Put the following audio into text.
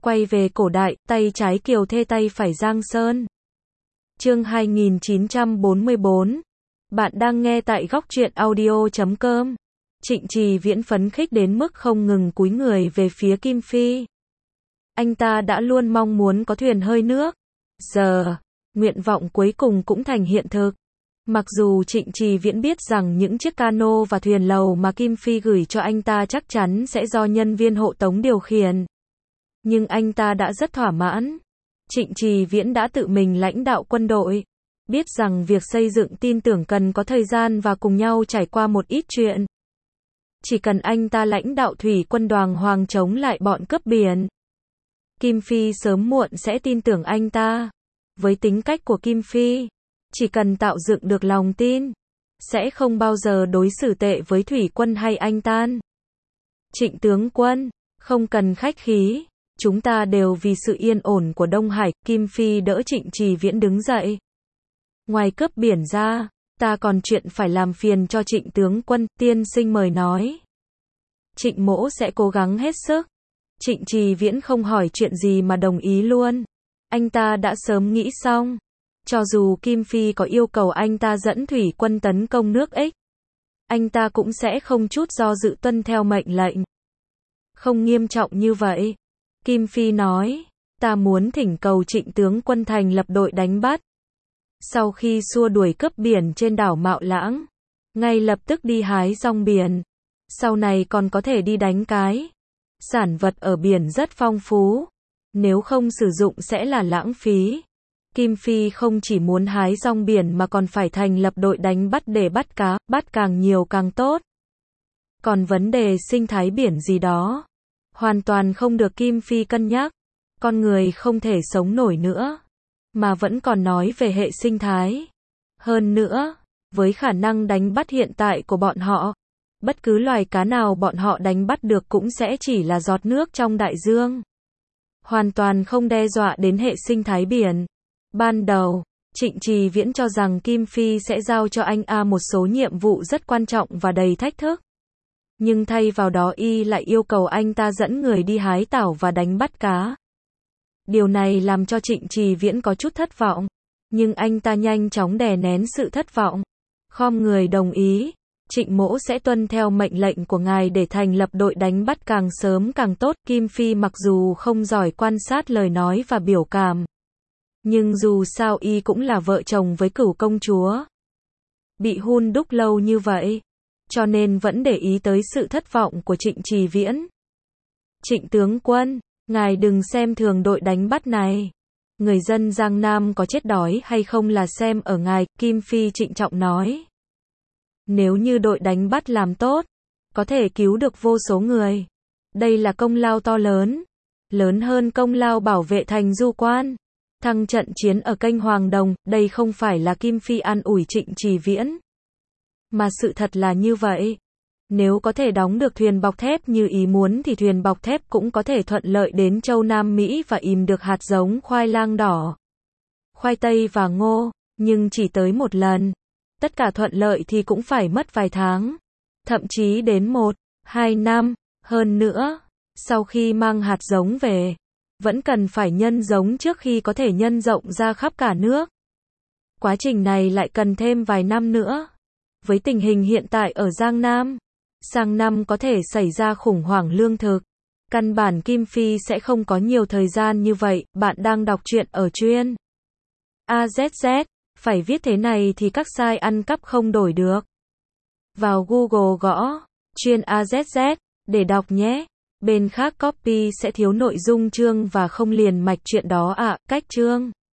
Quay về cổ đại, tay trái Kiều Thê tay phải Giang Sơn. Chương 2944. Bạn đang nghe tại góc truyện audio.com. Trịnh Trì Viễn phấn khích đến mức không ngừng cúi người về phía Kim Phi. Anh ta đã luôn mong muốn có thuyền hơi nước. Giờ, nguyện vọng cuối cùng cũng thành hiện thực. Mặc dù Trịnh Trì Viễn biết rằng những chiếc cano và thuyền lầu mà Kim Phi gửi cho anh ta chắc chắn sẽ do nhân viên hộ tống điều khiển. Nhưng anh ta đã rất thỏa mãn. Trịnh Trì Viễn đã tự mình lãnh đạo quân đội. Biết rằng việc xây dựng tin tưởng cần có thời gian và cùng nhau trải qua một ít chuyện. Chỉ cần anh ta lãnh đạo thủy quân đoàn hoàng chống lại bọn cướp biển, Kim Phi sớm muộn sẽ tin tưởng anh ta. Với tính cách của Kim Phi, chỉ cần tạo dựng được lòng tin, sẽ không bao giờ đối xử tệ với thủy quân hay anh tan. Trịnh tướng quân, không cần khách khí, chúng ta đều vì sự yên ổn của Đông Hải. Kim Phi đỡ Trịnh Trì Viễn đứng dậy. Ngoài cướp biển ra, ta còn chuyện phải làm phiền cho Trịnh tướng quân, tiên sinh mời nói. Trịnh mỗ sẽ cố gắng hết sức. Trịnh Trì Viễn không hỏi chuyện gì mà đồng ý luôn. Anh ta đã sớm nghĩ xong. Cho dù Kim Phi có yêu cầu anh ta dẫn thủy quân tấn công nước X, anh ta cũng sẽ không chút do dự tuân theo mệnh lệnh. Không nghiêm trọng như vậy. Kim Phi nói, ta muốn thỉnh cầu Trịnh tướng quân thành lập đội đánh bắt. Sau khi xua đuổi cướp biển trên đảo Mạo Lãng, ngay lập tức đi hái rong biển. Sau này còn có thể đi đánh cái. Sản vật ở biển rất phong phú. Nếu không sử dụng sẽ là lãng phí. Kim Phi không chỉ muốn hái rong biển mà còn phải thành lập đội đánh bắt để bắt cá, bắt càng nhiều càng tốt. Còn vấn đề sinh thái biển gì đó, hoàn toàn không được Kim Phi cân nhắc. Con người không thể sống nổi nữa, mà vẫn còn nói về hệ sinh thái. Hơn nữa, với khả năng đánh bắt hiện tại của bọn họ, bất cứ loài cá nào bọn họ đánh bắt được cũng sẽ chỉ là giọt nước trong đại dương. Hoàn toàn không đe dọa đến hệ sinh thái biển. Ban đầu, Trịnh Trì Viễn cho rằng Kim Phi sẽ giao cho anh một số nhiệm vụ rất quan trọng và đầy thách thức. Nhưng thay vào đó y lại yêu cầu anh ta dẫn người đi hái tảo và đánh bắt cá. Điều này làm cho Trịnh Trì Viễn có chút thất vọng. Nhưng anh ta nhanh chóng đè nén sự thất vọng. Khom người đồng ý. Trịnh mỗ sẽ tuân theo mệnh lệnh của ngài để thành lập đội đánh bắt càng sớm càng tốt. Kim Phi mặc dù không giỏi quan sát lời nói và biểu cảm, nhưng dù sao y cũng là vợ chồng với Cửu công chúa. Bị hun đúc lâu như vậy, cho nên vẫn để ý tới sự thất vọng của Trịnh Trì Viễn. Trịnh tướng quân, ngài đừng xem thường đội đánh bắt này. Người dân Giang Nam có chết đói hay không là xem ở ngài, Kim Phi trịnh trọng nói. Nếu như đội đánh bắt làm tốt, có thể cứu được vô số người. Đây là công lao to lớn. Lớn hơn công lao bảo vệ thành Du Quan, thăng trận chiến ở kênh Hoàng Đồng. Đây không phải là Kim Phi an ủi Trịnh Trì Viễn, mà sự thật là như vậy. Nếu có thể đóng được thuyền bọc thép như ý muốn thì thuyền bọc thép cũng có thể thuận lợi đến châu Nam Mỹ và ìm được hạt giống khoai lang đỏ, khoai tây và ngô. Nhưng chỉ tới một lần. Tất cả thuận lợi thì cũng phải mất vài tháng, thậm chí đến 1-2 năm. Hơn nữa, sau khi mang hạt giống về, vẫn cần phải nhân giống trước khi có thể nhân rộng ra khắp cả nước. Quá trình này lại cần thêm vài năm nữa. Với tình hình hiện tại ở Giang Nam, sang năm có thể xảy ra khủng hoảng lương thực. Căn bản Kim Phi sẽ không có nhiều thời gian như vậy. Bạn đang đọc truyện ở chuyên AZZ. Phải viết thế này thì các site ăn cắp không đổi được. Vào Google gõ chuyên AZZ để đọc nhé. Bên khác copy sẽ thiếu nội dung chương và không liền mạch chuyện đó ạ. Cách chương